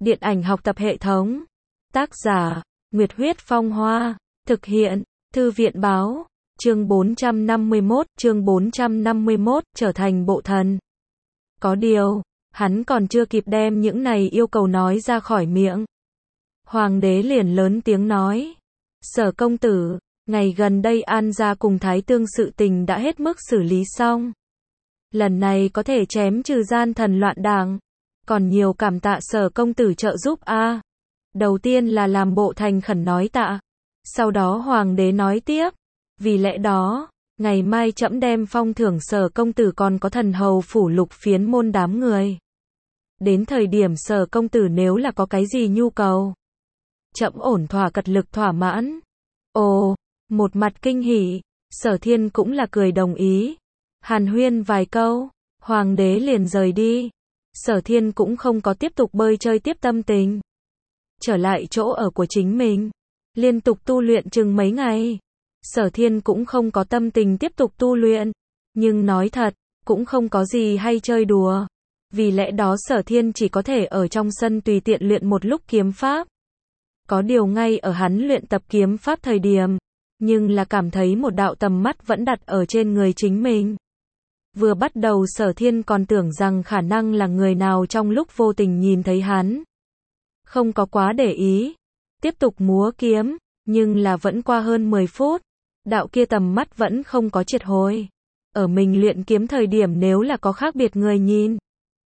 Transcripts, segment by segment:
Điện ảnh học tập hệ thống. Tác giả, Nguyệt Huyết Phong Hoa. Thực hiện, Thư viện Báo. Chương 451, trở thành bộ thần. Có điều, hắn còn chưa kịp đem những này yêu cầu nói ra khỏi miệng. Hoàng đế liền lớn tiếng nói. Sở công tử, ngày gần đây An gia cùng Thái Tương sự tình đã hết mức xử lý xong. Lần này có thể chém trừ gian thần loạn đảng. Còn nhiều cảm tạ Sở công tử trợ giúp a. Đầu tiên là làm bộ thành khẩn nói tạ. Sau đó hoàng đế nói tiếp. Vì lẽ đó, ngày mai trẫm đem phong thưởng Sở công tử còn có thần hầu phủ lục phiến môn đám người. Đến thời điểm Sở công tử nếu là có cái gì nhu cầu, trẫm ổn thỏa cật lực thỏa mãn. Ồ, một mặt kinh hỉ, Sở Thiên cũng là cười đồng ý. Hàn huyên vài câu, hoàng đế liền rời đi. Sở Thiên cũng không có tiếp tục bơi chơi tiếp tâm tình. Trở lại chỗ ở của chính mình, liên tục tu luyện chừng mấy ngày. Sở Thiên cũng không có tâm tình tiếp tục tu luyện, nhưng nói thật, cũng không có gì hay chơi đùa. Vì lẽ đó Sở Thiên chỉ có thể ở trong sân tùy tiện luyện một lúc kiếm pháp. Có điều ngay ở hắn luyện tập kiếm pháp thời điểm, nhưng là cảm thấy một đạo tầm mắt vẫn đặt ở trên người chính mình. Vừa bắt đầu Sở Thiên còn tưởng rằng khả năng là người nào trong lúc vô tình nhìn thấy hắn. Không có quá để ý, tiếp tục múa kiếm, nhưng là vẫn qua hơn 10 phút, đạo kia tầm mắt vẫn không có triệt hồi. Ở mình luyện kiếm thời điểm nếu là có khác biệt người nhìn,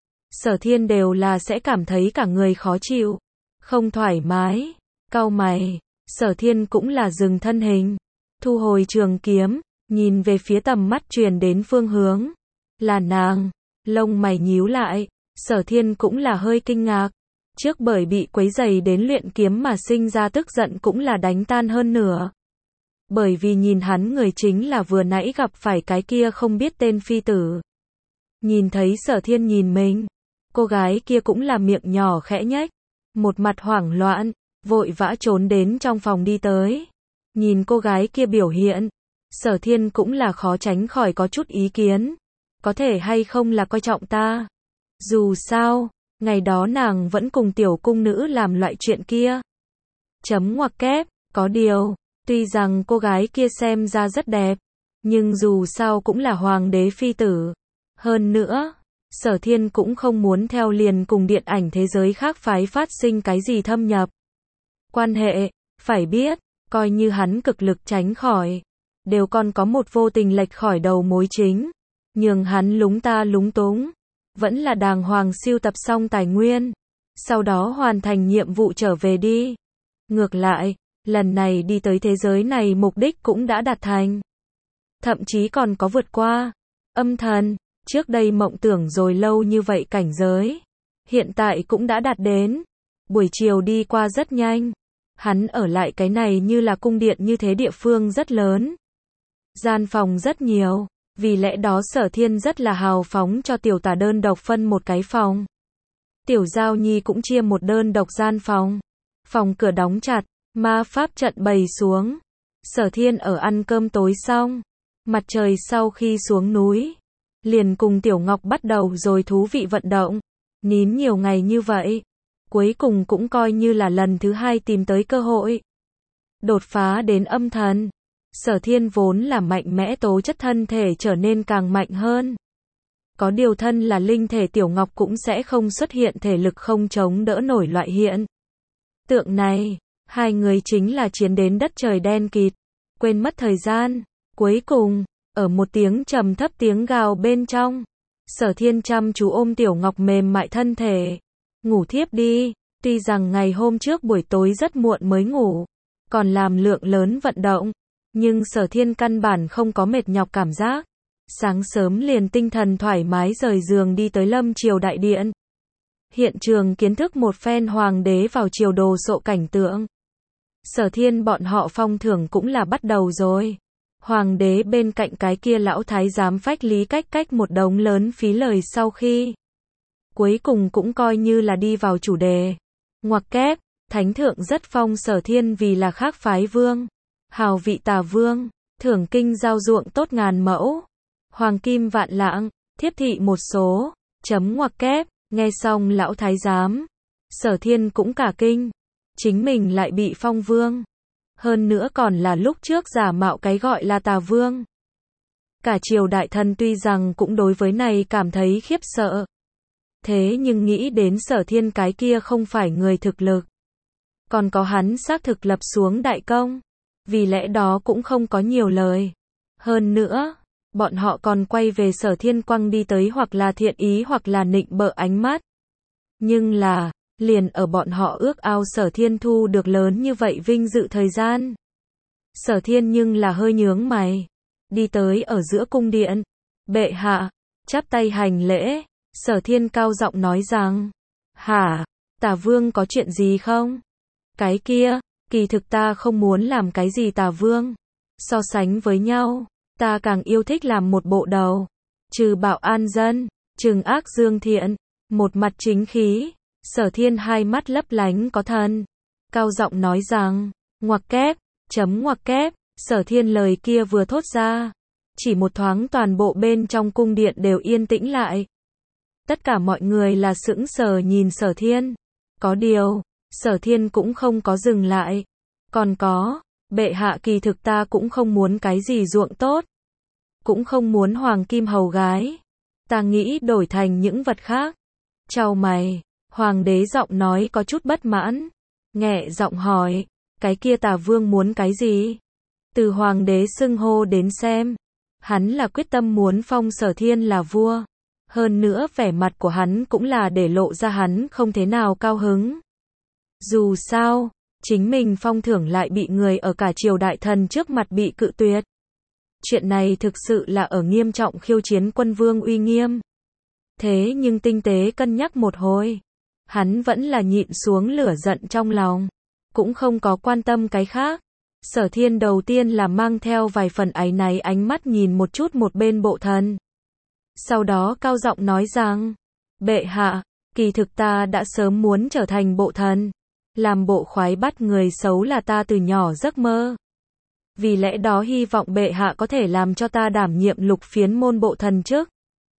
Sở Thiên đều là sẽ cảm thấy cả người khó chịu, không thoải mái, cau mày. Sở Thiên cũng là dừng thân hình, thu hồi trường kiếm, nhìn về phía tầm mắt truyền đến phương hướng. Là nàng, lông mày nhíu lại, Sở Thiên cũng là hơi kinh ngạc. Trước bởi bị quấy rầy đến luyện kiếm mà sinh ra tức giận cũng là đánh tan hơn nửa. Bởi vì nhìn hắn người chính là vừa nãy gặp phải cái kia không biết tên phi tử. Nhìn thấy Sở Thiên nhìn mình, cô gái kia cũng là miệng nhỏ khẽ nhếch, một mặt hoảng loạn, vội vã trốn đến trong phòng đi tới. Nhìn cô gái kia biểu hiện, Sở Thiên cũng là khó tránh khỏi có chút ý kiến. Có thể hay không là coi trọng ta? Dù sao, ngày đó nàng vẫn cùng tiểu cung nữ làm loại chuyện kia. Chấm ngoặc kép, có điều, tuy rằng cô gái kia xem ra rất đẹp, nhưng dù sao cũng là hoàng đế phi tử. Hơn nữa, Sở Thiên cũng không muốn theo liền cùng điện ảnh thế giới khác phái phát sinh cái gì thâm nhập quan hệ. Phải biết, coi như hắn cực lực tránh khỏi, đều còn có một vô tình lệch khỏi đầu mối chính, nhường hắn lúng ta lúng túng. Vẫn là đàng hoàng sưu tập xong tài nguyên, sau đó hoàn thành nhiệm vụ trở về đi. Ngược lại, lần này đi tới thế giới này mục đích cũng đã đạt thành. Thậm chí còn có vượt qua. Âm thần, trước đây mộng tưởng rồi lâu như vậy cảnh giới, hiện tại cũng đã đạt đến. Buổi chiều đi qua rất nhanh. Hắn ở lại cái này như là cung điện như thế địa phương rất lớn. Gian phòng rất nhiều. Vì lẽ đó Sở Thiên rất là hào phóng cho tiểu tả đơn độc phân một cái phòng. Tiểu Giao Nhi cũng chia một đơn độc gian phòng. Phòng cửa đóng chặt, ma pháp trận bày xuống. Sở Thiên ở ăn cơm tối xong, mặt trời sau khi xuống núi, liền cùng Tiểu Ngọc bắt đầu rồi thú vị vận động. Nín nhiều ngày như vậy, cuối cùng cũng coi như là lần thứ 2 tìm tới cơ hội đột phá đến âm thần. Sở Thiên vốn là mạnh mẽ, tố chất thân thể trở nên càng mạnh hơn. Có điều thân là linh thể Tiểu Ngọc cũng sẽ không xuất hiện thể lực không chống đỡ nổi loại hiện tượng này. Hai người chính là chiến đến đất trời đen kịt, quên mất thời gian. Cuối cùng, ở một tiếng trầm thấp tiếng gào bên trong, Sở Thiên chăm chú ôm Tiểu Ngọc mềm mại thân thể, ngủ thiếp đi. Tuy rằng ngày hôm trước buổi tối rất muộn mới ngủ, còn làm lượng lớn vận động, nhưng Sở Thiên căn bản không có mệt nhọc cảm giác. Sáng sớm liền tinh thần thoải mái rời giường đi tới Lâm Triều đại điện. Hiện trường kiến thức một phen hoàng đế vào triều đồ sộ cảnh tượng. Sở Thiên bọn họ phong thưởng cũng là bắt đầu rồi. Hoàng đế bên cạnh cái kia lão thái giám phách lý cách một đống lớn phí lời sau khi cuối cùng cũng coi như là đi vào chủ đề. Ngoặc kép, thánh thượng rất phong Sở Thiên vì là khác phái vương. Hào vị tà vương, thưởng kinh giao ruộng tốt ngàn mẫu, hoàng kim vạn lạng, thiếp thị một số. Chấm ngoặc kép, nghe xong lão thái giám Sở Thiên cũng cả kinh. Chính mình lại bị phong vương. Hơn nữa còn là lúc trước giả mạo cái gọi là tà vương. Cả triều đại thần tuy rằng cũng đối với này cảm thấy khiếp sợ. Thế nhưng nghĩ đến Sở Thiên cái kia không phải người thực lực. Còn có hắn xác thực lập xuống đại công. Vì lẽ đó cũng không có nhiều lời. Hơn nữa, bọn họ còn quay về Sở Thiên quăng đi tới hoặc là thiện ý hoặc là nịnh bợ ánh mắt. Nhưng là, liền ở bọn họ ước ao Sở Thiên thu được lớn như vậy vinh dự thời gian. Sở Thiên nhưng là hơi nhướng mày. Đi tới ở giữa cung điện. Bệ hạ, chắp tay hành lễ. Sở Thiên cao giọng nói rằng, hả, Tả Vương có chuyện gì không? Cái kia, kỳ thực ta không muốn làm cái gì Tả Vương. So sánh với nhau, ta càng yêu thích làm một bộ đầu. Trừ bảo an dân, trừng ác dương thiện, một mặt chính khí. Sở Thiên hai mắt lấp lánh có thần. Cao giọng nói rằng, ngoặc kép, chấm ngoặc kép. Sở Thiên lời kia vừa thốt ra. Chỉ một thoáng toàn bộ bên trong cung điện đều yên tĩnh lại. Tất cả mọi người là sững sờ nhìn Sở Thiên. Có điều, Sở Thiên cũng không có dừng lại. Còn có, bệ hạ kỳ thực ta cũng không muốn cái gì ruộng tốt. Cũng không muốn hoàng kim hầu gái. Ta nghĩ đổi thành những vật khác. Chau mày, hoàng đế giọng nói có chút bất mãn. Nghẹ giọng hỏi, cái kia Tả Vương muốn cái gì? Từ hoàng đế xưng hô đến xem, hắn là quyết tâm muốn phong Sở Thiên là vua. Hơn nữa vẻ mặt của hắn cũng là để lộ ra hắn không thế nào cao hứng. Dù sao, chính mình phong thưởng lại bị người ở cả triều đại thần trước mặt bị cự tuyệt. Chuyện này thực sự là ở nghiêm trọng khiêu chiến quân vương uy nghiêm. Thế nhưng tinh tế cân nhắc một hồi, hắn vẫn là nhịn xuống lửa giận trong lòng, cũng không có quan tâm cái khác. Sở Thiên đầu tiên là mang theo vài phần áy náy ánh mắt nhìn một chút một bên bộ thần. Sau đó cao giọng nói rằng, bệ hạ, kỳ thực ta đã sớm muốn trở thành bộ thần. Làm bộ khoái bắt người xấu là ta từ nhỏ giấc mơ. Vì lẽ đó hy vọng bệ hạ có thể làm cho ta đảm nhiệm lục phiến môn bộ thần chức.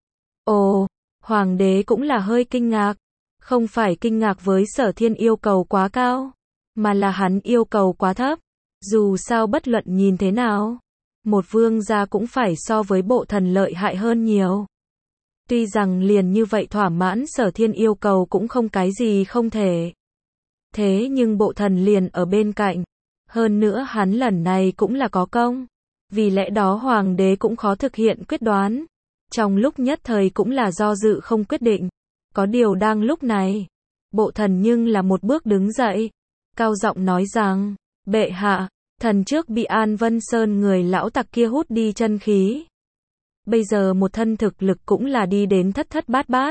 Ồ, hoàng đế cũng là hơi kinh ngạc. Không phải kinh ngạc với Sở Thiên yêu cầu quá cao, mà là hắn yêu cầu quá thấp. Dù sao bất luận nhìn thế nào, một vương gia cũng phải so với bộ thần lợi hại hơn nhiều. Tuy rằng liền như vậy thỏa mãn Sở Thiên yêu cầu cũng không cái gì không thể. Thế nhưng bộ thần liền ở bên cạnh. Hơn nữa hắn lần này cũng là có công. Vì lẽ đó hoàng đế cũng khó thực hiện quyết đoán. Trong lúc nhất thời cũng là do dự không quyết định. Có điều đang lúc này, bộ thần nhưng là một bước đứng dậy. Cao giọng nói rằng, bệ hạ, thần trước bị An Vân Sơn người lão tặc kia hút đi chân khí. Bây giờ một thân thực lực cũng là đi đến thất thất bát bát.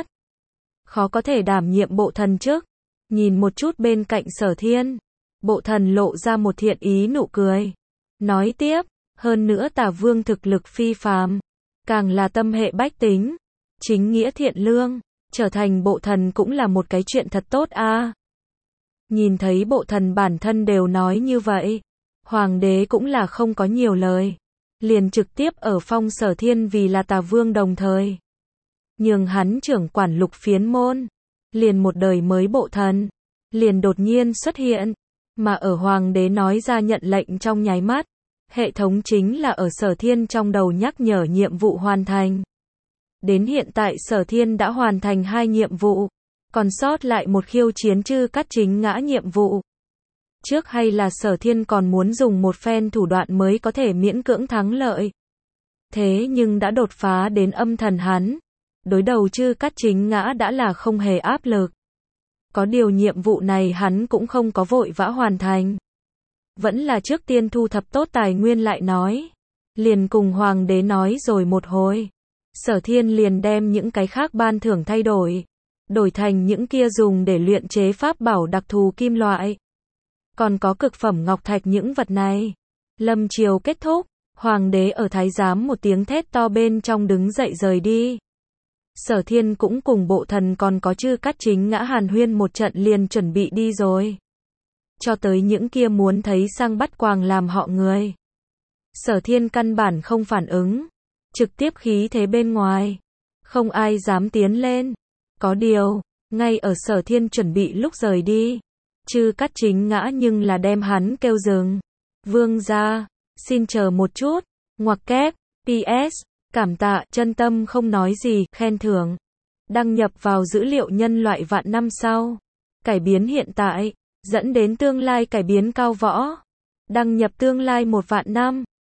Khó có thể đảm nhiệm bộ thần trước. Nhìn một chút bên cạnh Sở Thiên, bộ thần lộ ra một thiện ý nụ cười. Nói tiếp, hơn nữa Tả Vương thực lực phi phàm, càng là tâm hệ bách tính, chính nghĩa thiện lương, trở thành bộ thần cũng là một cái chuyện thật tốt a. Nhìn thấy bộ thần bản thân đều nói như vậy, hoàng đế cũng là không có nhiều lời, liền trực tiếp ở phong Sở Thiên vì là Tả Vương đồng thời, nhường hắn trưởng quản lục phiến môn. Liền một đời mới bộ thần, liền đột nhiên xuất hiện, mà ở hoàng đế nói ra nhận lệnh trong nháy mắt, hệ thống chính là ở Sở Thiên trong đầu nhắc nhở nhiệm vụ hoàn thành. Đến hiện tại Sở Thiên đã hoàn thành 2 nhiệm vụ, còn sót lại một khiêu chiến chư cát chính ngã nhiệm vụ. Trước hay là Sở Thiên còn muốn dùng một phen thủ đoạn mới có thể miễn cưỡng thắng lợi. Thế nhưng đã đột phá đến âm thần hắn. Đối đầu chư cát chính ngã đã là không hề áp lực. Có điều nhiệm vụ này hắn cũng không có vội vã hoàn thành. Vẫn là trước tiên thu thập tốt tài nguyên lại nói. Liền cùng hoàng đế nói rồi một hồi. Sở Thiên liền đem những cái khác ban thưởng thay đổi. Đổi thành những kia dùng để luyện chế pháp bảo đặc thù kim loại. Còn có cực phẩm ngọc thạch những vật này. Lâm triều kết thúc. Hoàng đế ở thái giám một tiếng thét to bên trong đứng dậy rời đi. Sở Thiên cũng cùng bộ thần còn có chư cát chính ngã hàn huyên một trận liền chuẩn bị đi rồi. Cho tới những kia muốn thấy sang bắt quàng làm họ người. Sở Thiên căn bản không phản ứng. Trực tiếp khí thế bên ngoài. Không ai dám tiến lên. Có điều, Ngay ở Sở Thiên chuẩn bị lúc rời đi, Trư Cát Chính ngã nhưng là đem hắn kêu dừng. Vương gia, xin chờ một chút, ngoặc kép, PS, cảm tạ, chân tâm không nói gì, khen thưởng. Đăng nhập vào dữ liệu nhân loại vạn năm sau. Cải biến hiện tại, dẫn đến tương lai cải biến cao võ. Đăng nhập tương lai 1 vạn năm.